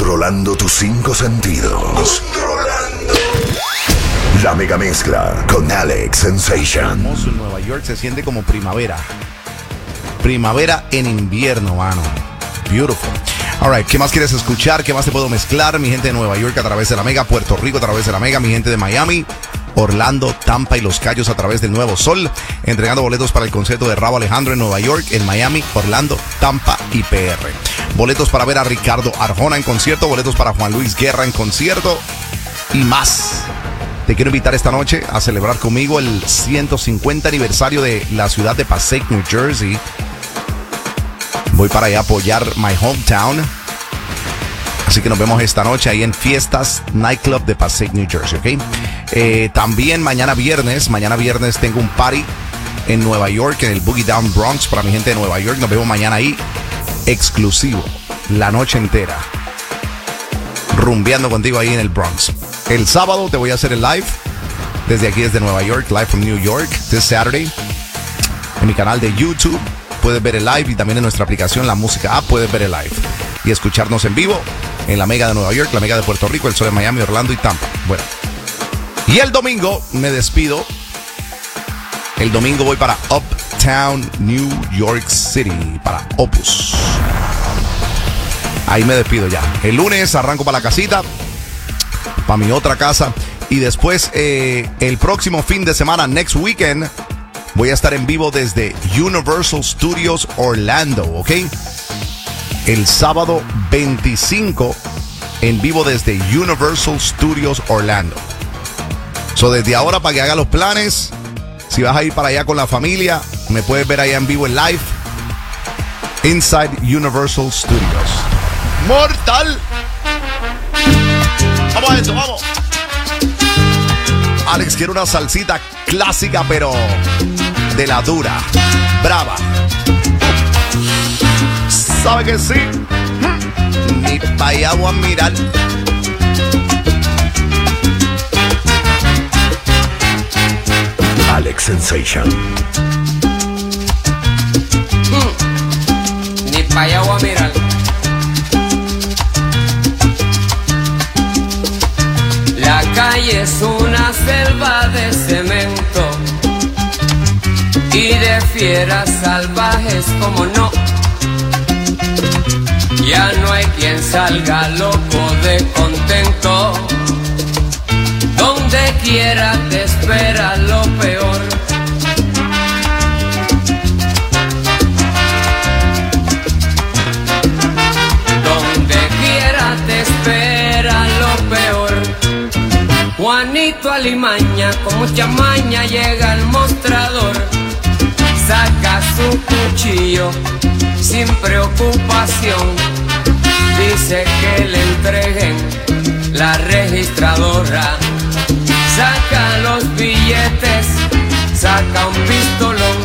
Controlando tus 5 sentidos. La mega mezcla con Alex Sensation. Hermoso en Nueva York, se siente como primavera. Primavera en invierno, mano. Beautiful. Alright, ¿qué más quieres escuchar? ¿Qué más te puedo mezclar? Mi gente de Nueva York a través de la Mega, Puerto Rico a través de la Mega, mi gente de Miami, Orlando, Tampa y Los Cayos a través del Nuevo Sol, entregando boletos para el concierto de Rauw Alejandro en Nueva York, en Miami, Orlando, Tampa y PR. Boletos para ver a Ricardo Arjona en concierto, boletos para Juan Luis Guerra en concierto y más. Te quiero invitar esta noche a celebrar conmigo el 150 aniversario de la ciudad de Passaic, New Jersey. Voy para allá a apoyar my hometown. Así que nos vemos esta noche ahí en Fiestas Nightclub de Passaic, New Jersey, ¿ok? También mañana viernes tengo un party en Nueva York, en el Boogie Down Bronx, para mi gente de Nueva York. Nos vemos mañana ahí, exclusivo, la noche entera, rumbeando contigo ahí en el Bronx. El sábado te voy a hacer el live, desde aquí, desde Nueva York, live from New York, this Saturday, en mi canal de YouTube. Puedes ver el live y también en nuestra aplicación, la música app, puedes ver el live y escucharnos en vivo en la Mega de Nueva York, la Mega de Puerto Rico, el Sol de Miami, Orlando y Tampa. Bueno, y el domingo me despido. El domingo voy para Uptown, New York City, para Opus. Ahí me despido ya. El lunes arranco para la casita, para mi otra casa. Y después, el próximo fin de semana, next weekend, voy a estar en vivo desde Universal Studios Orlando, ¿ok? El sábado 25, en vivo desde Universal Studios Orlando. So, desde ahora, para que haga los planes, si vas a ir para allá con la familia, me puedes ver allá en vivo en live, Inside Universal Studios. ¡Mortal! Vamos a eso, vamos. Alex quiere una salsita clásica, pero de la dura, brava. ¿Sabe que sí? Ni pa' allá voy a mirar. Alex Sensation. Ni pa' allá voy a mirar. La calle es una selva de cemento y de fieras salvajes, como no. Ya no hay quien salga loco de contento. Donde quiera te espera lo peor. Donde quiera te espera lo peor. Juanito Alimaña con mucha maña llega al mostrador. Saca su cuchillo sin preocupación. Dice que le entreguen la registradora. Saca los billetes, saca un pistolón.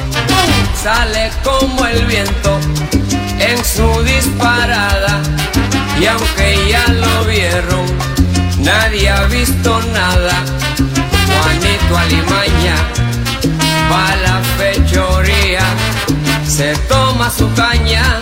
Sale como el viento en su disparada. Y aunque ya lo vieron, nadie ha visto nada. Juanito Alimaña va a la fechoría, se toma su caña,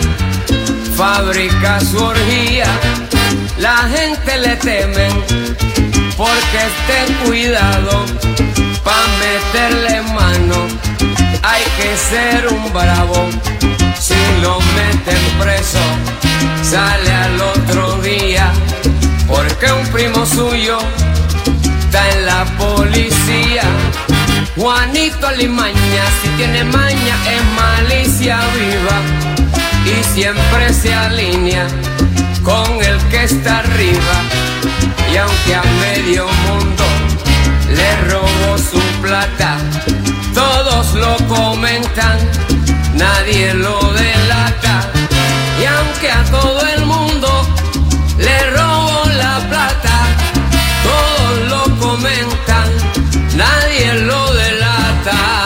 fabrica su orgía. La gente le temen porque esté cuidado. Pa' meterle mano hay que ser un bravo. Si lo meten preso, sale al otro día, porque un primo suyo está en la policía. Juanito Alimaña, si tiene maña, es malicia viva y siempre se alinea con el que está arriba. Y aunque a medio mundo le robó su plata, todos lo comentan, nadie lo delata. Y aunque a todo el mundo le robó la plata, todos lo comentan, nadie lo delata.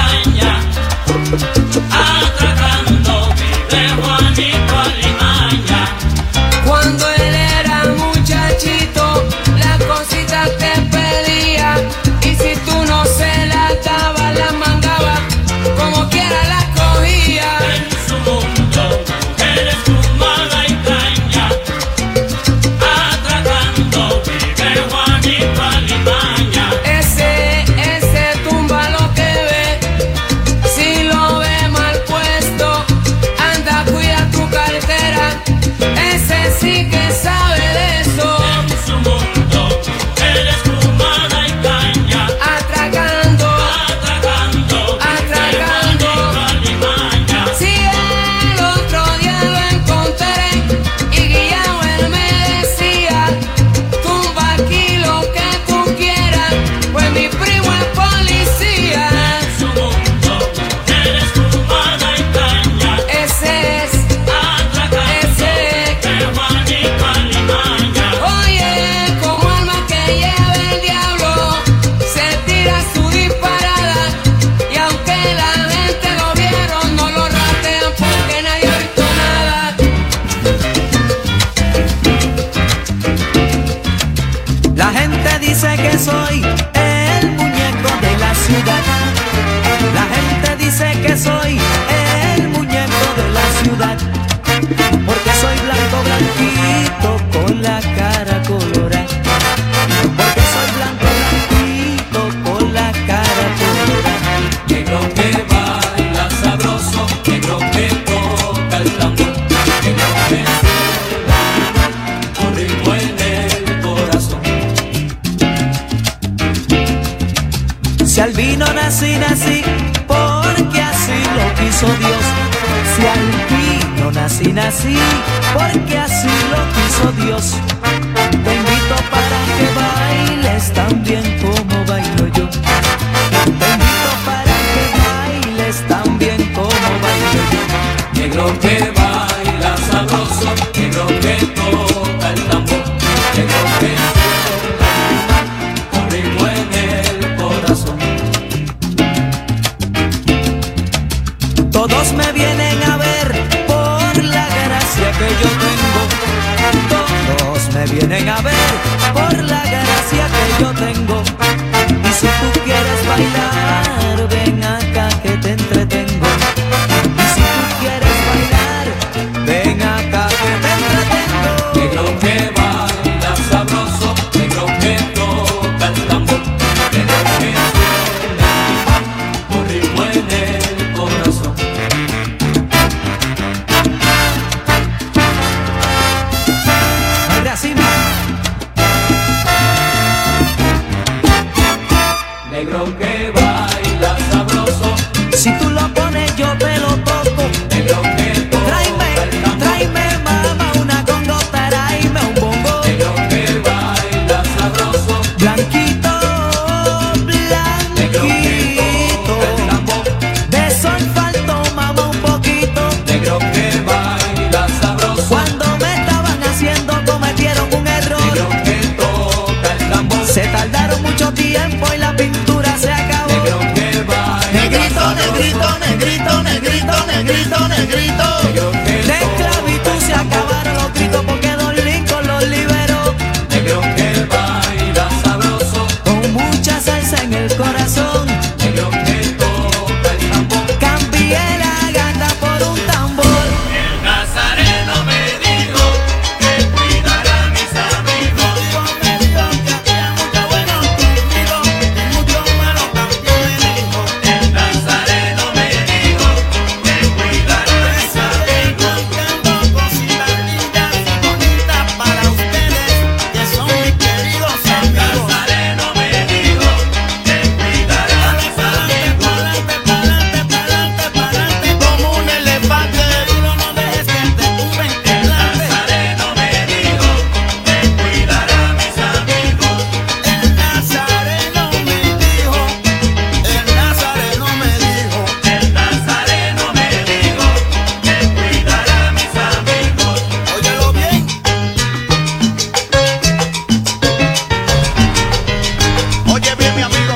Atracando vive Juanito Alimaña. quiso Dios. Si albino nací, porque así lo quiso Dios. Te invito para que bailes tan bien como bailo yo. Te invito para que bailes tan bien como bailo yo. Negro que baila sabroso, negro que toca el tambor, negro que suena con ritmo en el corazón. Todos me vienen a ver por la gracia que yo tengo. Todos me vienen a ver por la gracia que yo tengo. Y si tú quieres bailar, ven acá que te entretengo. Y si tú quieres bailar, ven acá que te entretengo. Negro que baila sabroso, negro que toca el tambor, negro que suena con ritmo en el corazón. Baila así, Negro que baila sabroso, si tú lo pones yo te lo toco. negro que toca el tambor, Tráeme mamá una congo, tráeme un bongo. negro que baila sabroso, Blanquito, negro que blanquito, toca el tambor, de sol faltó mamá un poquito. negro que baila sabroso, Cuando me estaban haciendo cometieron un error. negro que toca el tambor, Se tardaron mucho tiempo y la pintura se acabó. negro que baila Negrito, sabroso, negrito, negrito, negrito, negrito, negrito. negro que De esclavitud se acabaron los gritos porque Don Lincoln los liberó. negro que baila sabroso, Con mucha salsa en el corazón, negro que toca el tambor. cambié la gata por un tambor. El nazareno me dijo que cuidara a mis amigos. Me dijo que hacía mucho bueno conmigo y mucho malo también me dijo. El nazareno me dijo que cuidara a mis amigos. Buscando cositas lindas y bonitas para ustedes que son mis queridos El amigos. nazareno me dijo que cuidara a mis amigos. Pa'lante, pa'lante, pa'lante, pa'lante como un elefante. Pero no dejes que te tumben El delante. nazareno me dijo que cuidara a mis amigos. El nazareno me dijo, el nazareno me dijo. El nazareno me dijo que cuidara a mis amigos. Óyelo bien. Oye bien, mi amigo.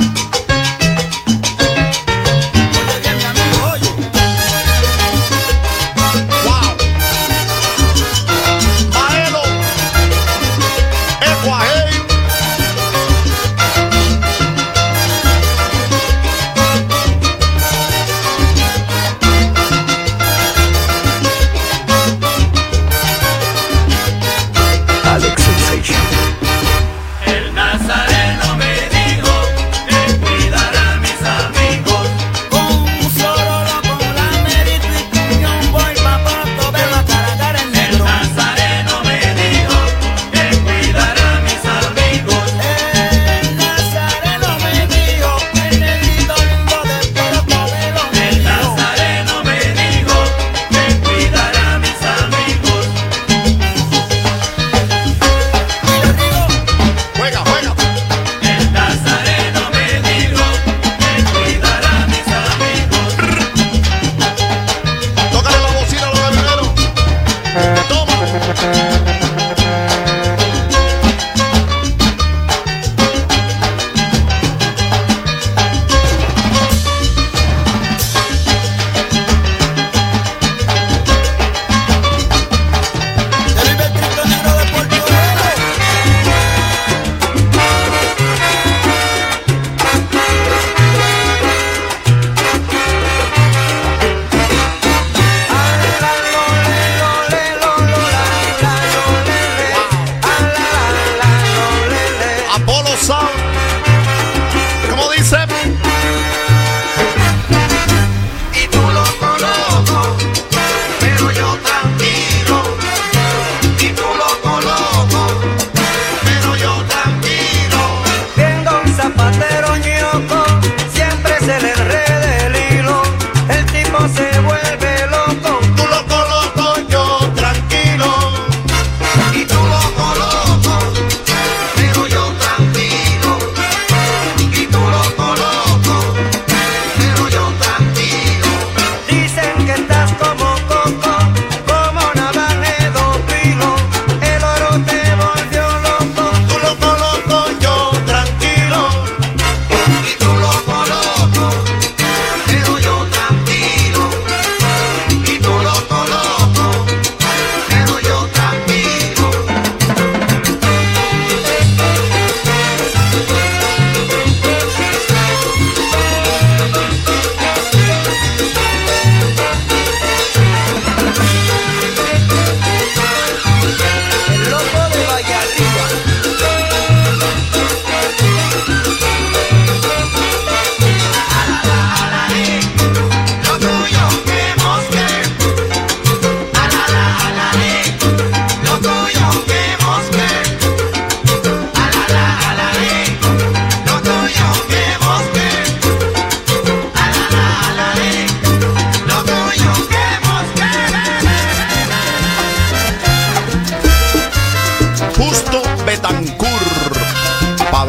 Oye bien, mi amigo, oye. Wow. Maelo. Ecuajei. Alex Sensation. El nazareno me dijo que cuidara a mis amigos. Con un solo loco, la merito y cuñón voy pa' pronto, verlo a cargar el El negro. nazareno me dijo que cuidara a mis amigos. El nazareno me dijo, el negrito lindo de pelo cabello me El dijo. nazareno me dijo que cuidara a mis amigos. Juega, juega. El nazareno me dijo que cuidara a mis amigos. Tócale la bocina a los guerreros. Toma. El Ibetrito negro de Puerto Rico. Apolo Sound. ¿Cómo dice? Y tú loco, loco, pero yo tranquilo. Y tú loco, loco, pero yo tranquilo. Viendo un zapatero ñoco, siempre se le enreda el hilo. El tipo se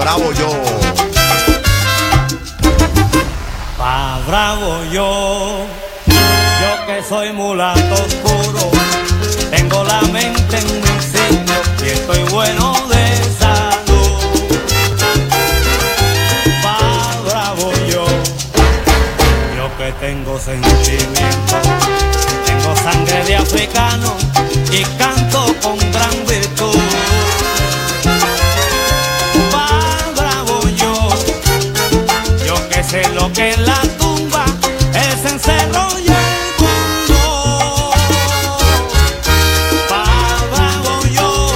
bravo yo. Pa' bravo yo que soy mulato oscuro, tengo la mente en mi signo y estoy bueno de salud. Pa' bravo yo que tengo sentimiento, tengo sangre de africano y canto con gran virtud. Pa' bravo yo que sé lo que es la tumba, el encerro y el mundo. Pa' bravo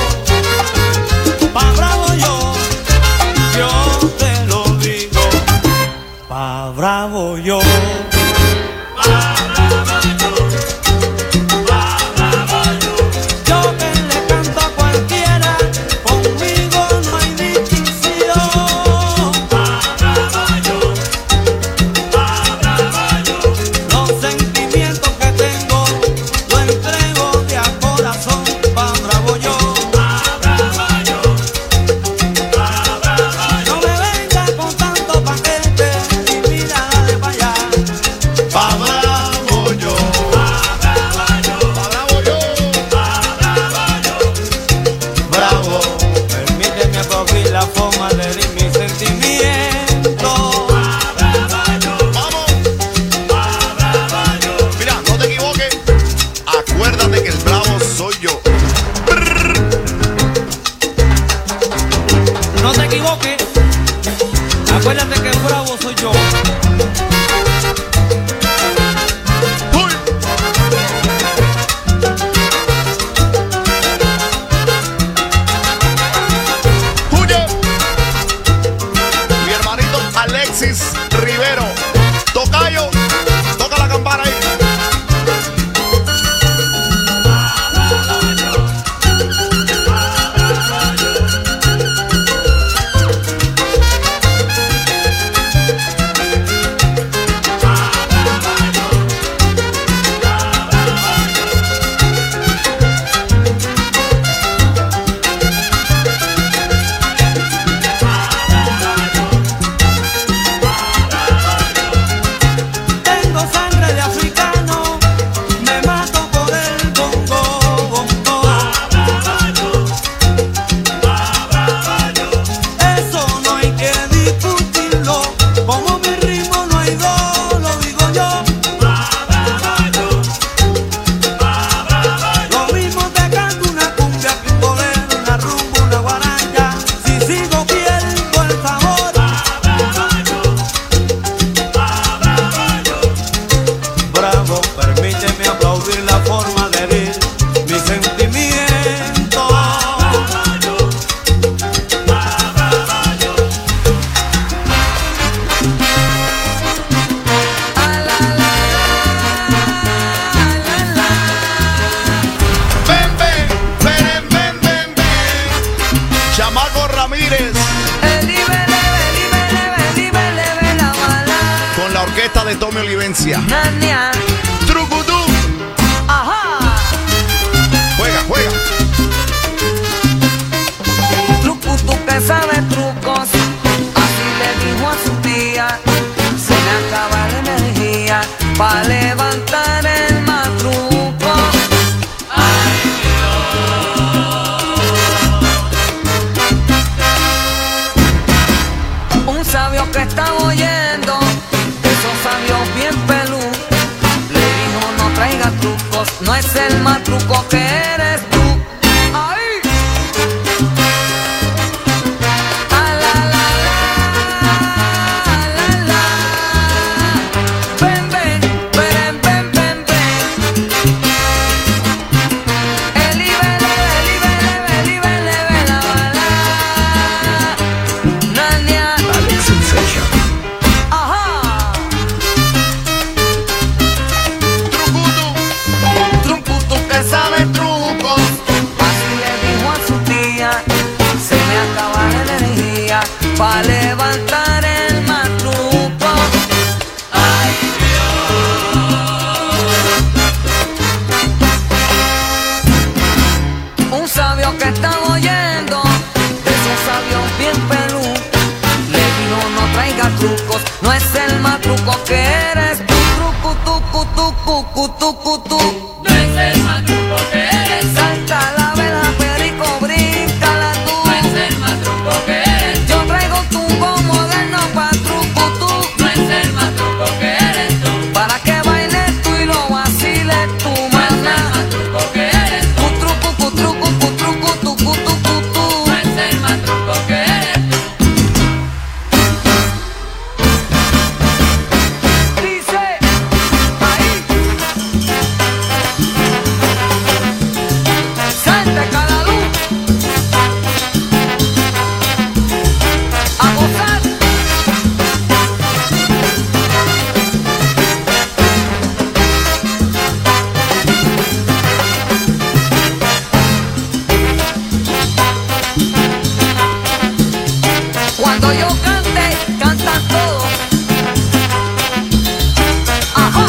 yo te lo digo. Pa' bravo yo. Acuérdate que el bravo soy yo. ¡Huye! Mi hermanito Alexis Rivero. Tocayo, toca la campana ahí. De Tommy Olivencia. Nania. Trucutú. Ajá. Juega, juega. Trucutú que sabe trucos, así le dijo a su tía. Se le acaba la energía para levantar el matruco. Ay, Dios. Un sabio que estaba oyendo, sabios bien pelú, le dijo no traiga trucos, no es el más truco que eres tú. ¡Ay! ¡A la la la! ¡A la la! ¡Ven, ven! ¡Ven, ven, ven, ven! Eli, vele, la bala. Nania. Alex Sensation. Ajá. Trucutu que sabe trucos. cutucutucutucutu. No es el matruco que eres tú. Salta la vela, perico, bríncala tú. No es el matruco que eres tú. Yo traigo tumbo moderno pa' trucutú. No es el matruco que eres tú. Para que bailes tú y lo vaciles tú, No es el maná. matruco que eres tú. Cutrucucutucutucutucutucutu. No es el matruco que eres tú. Dice ahí. Santa Calalú. A gozar. Cuando yo cante, cantan todos. Ajá.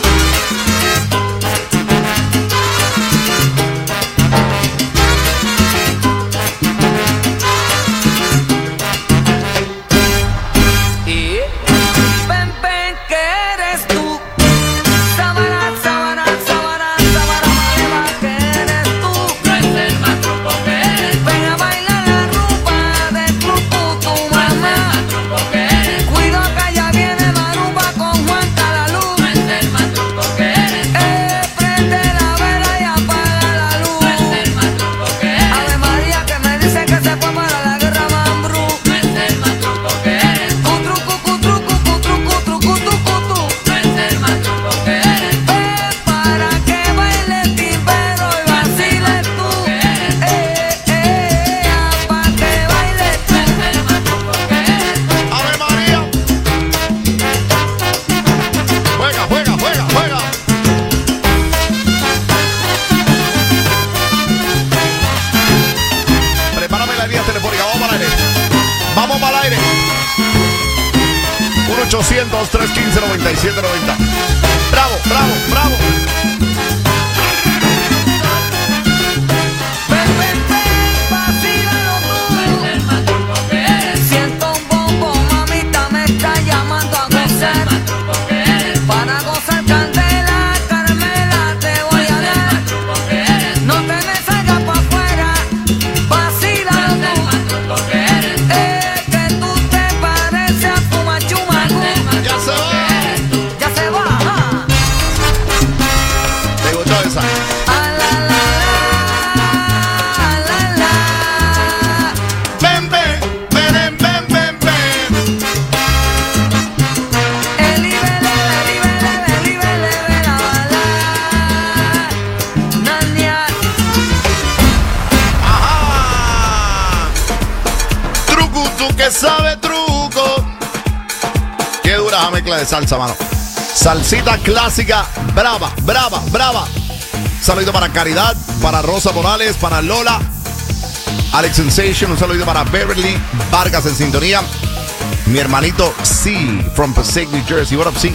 Y ven, ven, que eres tú. Sabana, sabana, sabana, sabana, maleva, que eres tú. No es el matruco que eres tú. Ven a bailar la rumba de truco, tu No es el mamá. matruco que eres tú. Cuido que allá viene Maruba con Juan Calalú. No es el matruco que eres tú. Prende la vela y apaga la luz. No es el matruco que eres tú. Ave María que me dice que se fue para la guerra Mambrú. No es el matruco que eres tú. Cutrucu, cutrucu, cutrucu, trucutucutu. No es el matruco que eres tú. Para que baile timbero y vaciles tú. Pa' que baile tú. No es el matruco que eres tú. ¡Ave María! Juega, juega, juega, juega. Prepárame la línea telefónica, vamos para el aire. Vamos para el aire. 1-800-315-9790. Bravo, bravo, bravo. Ven, ven, ven, vacílalo No tú. es el matruco que eres tú. Siento un bombo, mamita me está llamando a No es el gozar. matruco que eres tú. Para gozar candela, Carmela, te No voy es a el dar. matruco que eres tú. No te me salgas pa' afuera, No vacílalo es el tú. matruco que eres tú. Que tú te pareces a No es Fumachumacu. el Ya se matruco va. que eres tú. Ya se va, ajá. ¿Te gustó esa? A la la la, a la la. Ven, ven, ven, ven, ven, ven. Elibele, la bala. Nania. Ajá. Truco, tú que sabes truco. Qué dura la mezcla de salsa, mano. Salsita clásica, brava, brava, brava. Saludito para Caridad, para Rosa Morales, para Lola, Alex Sensation. Un saludito para Beverly Vargas en sintonía. Mi hermanito C from Passaic, New Jersey. What up, C?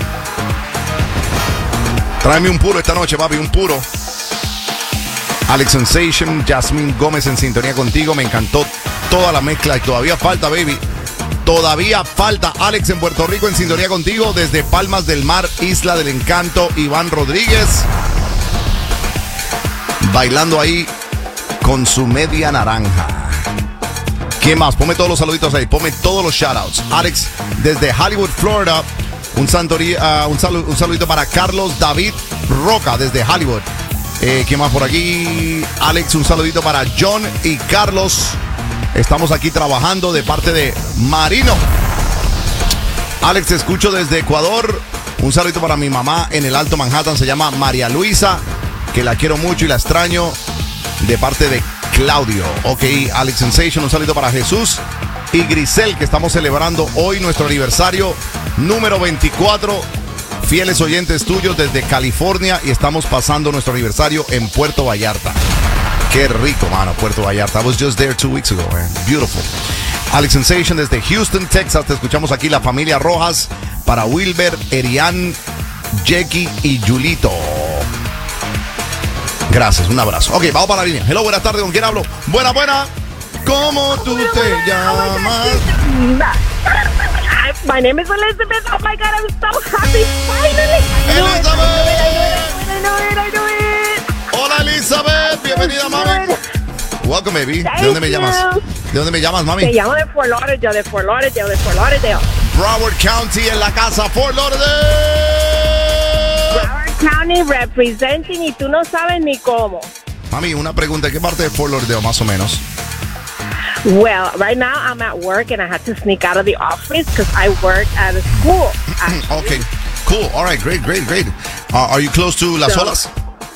Tráeme un puro esta noche, papi, un puro. Alex Sensation, Jasmine Gómez en sintonía contigo. Me encantó toda la mezcla y todavía falta, baby. Todavía falta. Alex en Puerto Rico en sintonía contigo. Desde Palmas del Mar, Isla del Encanto, Iván Rodríguez. Bailando ahí con su media naranja. ¿Qué más? Ponme todos los saluditos ahí. Ponme todos los shoutouts. Alex desde Hollywood, Florida. Un saludito para Carlos David Roca desde Hollywood. ¿Qué más por aquí? Alex, un saludito para John y Carlos. Estamos aquí trabajando de parte de Marino. Alex, te escucho desde Ecuador. Un saludito para mi mamá en el Alto Manhattan. Se llama María Luisa, que la quiero mucho y la extraño, de parte de Claudio. Ok, Alex Sensation, un saludito para Jesús y Grisel, que estamos celebrando hoy nuestro aniversario número 24. Fieles oyentes tuyos desde California y estamos pasando nuestro aniversario en Puerto Vallarta. Qué rico, mano, Puerto Vallarta. I was just there 2 weeks ago, man. Beautiful. Alex Sensation desde Houston, Texas. Te escuchamos aquí, la familia Rojas, para Wilber, Erian, Jackie y Julito. Gracias, un abrazo. Ok, vamos para la línea. Hello, buenas tardes, ¿con quién hablo? Buena, buena. ¿Cómo tú te llamas? Ay, My name is Elizabeth. Oh my God, I'm so happy. Finally. I knew it. Hola, Elizabeth. Bienvenida, mami. Welcome, baby. ¿De dónde me llamas? ¿De dónde me llamas, mami? Te llamo de Fort Lauderdale, de Fort Lauderdale. Broward County en la casa, Fort Lauderdale. Broward County representing y tú no sabes ni cómo. Mami, una pregunta. ¿Qué parte de Fort Lauderdale, más o menos? Well, right now I'm at work and I had to sneak out of the office because I work at a school. Okay, cool. All right, great. Are you close to Las Olas?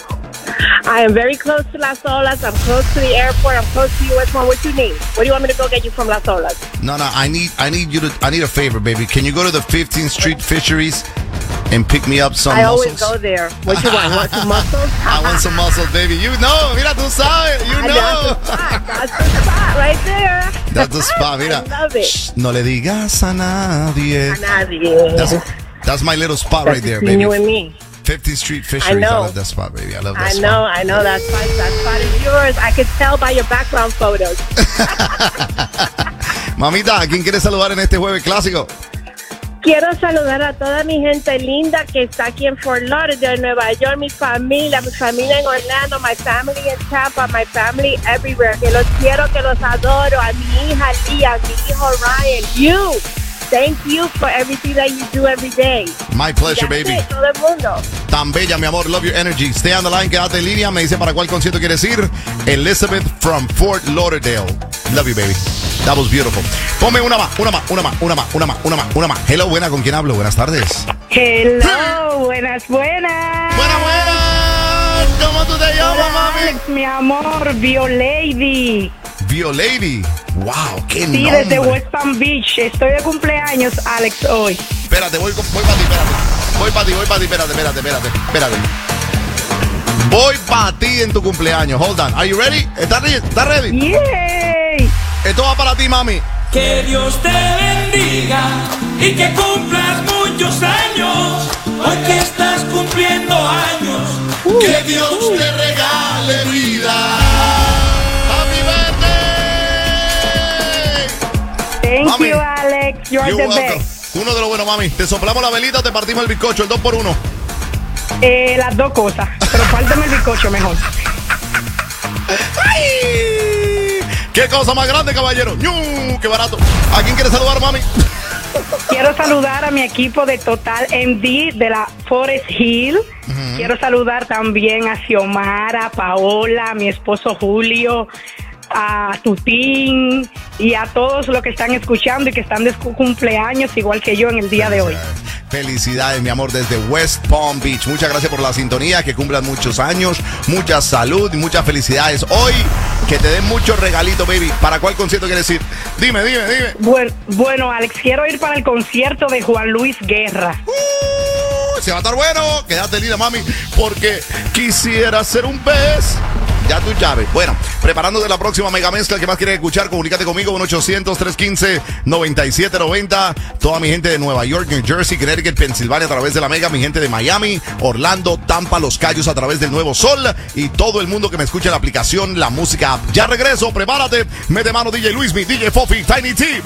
I am very close to Las Olas. I'm close to the airport. I'm close to US One. What you need? What do you want me to go get you from Las Olas? No. I need a favor, baby. Can you go to the 15th Street Fisheries and pick me up some I mussels? always go there. What you want? You want some mussels? I want some mussels, baby. You know, mira, tú sabes. You know. That's the spot right there. That's the spot, mira. I love it. Shh, no le digas a nadie. A nadie. That's my little spot right there, between baby. you and me. 50th Street Fisheries. I know. love that spot, baby. I love that I spot. know. That spot is yours. I could tell by your background photos. Mamita, ¿a quién quieres saludar en este jueves clásico? Quiero saludar a toda mi gente linda que está aquí en Fort Lauderdale, Nueva York, mi familia en Orlando, my family in Tampa, my family everywhere. Que los quiero, que los adoro. A mi hija Lia, a mi hijo Ryan. You. Thank you for everything that you do every day. My pleasure, That's baby. it, todo el mundo. Tan bella, mi amor. Love your energy. Stay on the line, quédate en línea. Me dice para cuál concierto quieres ir. Elizabeth from Fort Lauderdale. Love you, baby. That was beautiful. Ponme una más. Hello, buena, ¿con quién hablo? Buenas tardes. Hello, buenas. Buena. ¿Cómo tú te llamas, mami? Alex, mi amor, Violady. Violady. Wow, qué Sí, nombre. desde West Palm Beach. Estoy de cumpleaños, Alex, hoy. Espérate, voy para ti, espérate. Voy para ti, espérate. Voy para ti en tu cumpleaños. Hold on. Are you ready? ¿Estás ready? ¡Yay! Esto va para ti, mami. Que Dios te bendiga y que cumplas muchos años. Hoy que estás cumpliendo años. Que Dios te regale vida. Happy birthday. Thank Mami, you, Alex. You're You're the welcome. best. Uno de los buenos, mami. Te soplamos la velita o te partimos el bizcocho, el 2x1. Las dos cosas, pero fáltame el bizcocho mejor. ¡Ay! ¡Qué cosa más grande, caballero! ¡Ñu! ¡Qué barato! ¿A quién quieres saludar, mami? Quiero saludar a mi equipo de Total MD de la Forest Hill. Quiero saludar también a Xiomara, Paola, a mi esposo Julio, a Tutín y a todos los que están escuchando y que están de cumpleaños igual que yo en el día de hoy. Felicidades, mi amor, desde West Palm Beach. Muchas gracias por la sintonía, que cumplan muchos años, mucha salud y muchas felicidades. Hoy, que te den muchos regalitos, baby. ¿Para cuál concierto quieres ir? Dime. Bueno, Alex, quiero ir para el concierto de Juan Luis Guerra. Se va a estar bueno. Quédate linda, mami, porque quisiera ser un pez. Ya tú llaves. Bueno, preparándote la próxima mega mezcla. ¿Qué más quieres escuchar? Comunícate conmigo, 1-800-315-9790. Toda mi gente de Nueva York, New Jersey, Connecticut, Pensilvania a través de la mega. Mi gente de Miami, Orlando, Tampa, Los Cayos a través del Nuevo Sol. Y todo el mundo que me escucha en la aplicación La Música App. Ya regreso, prepárate. Mete mano DJ Luismi, DJ Fofi, Tiny T.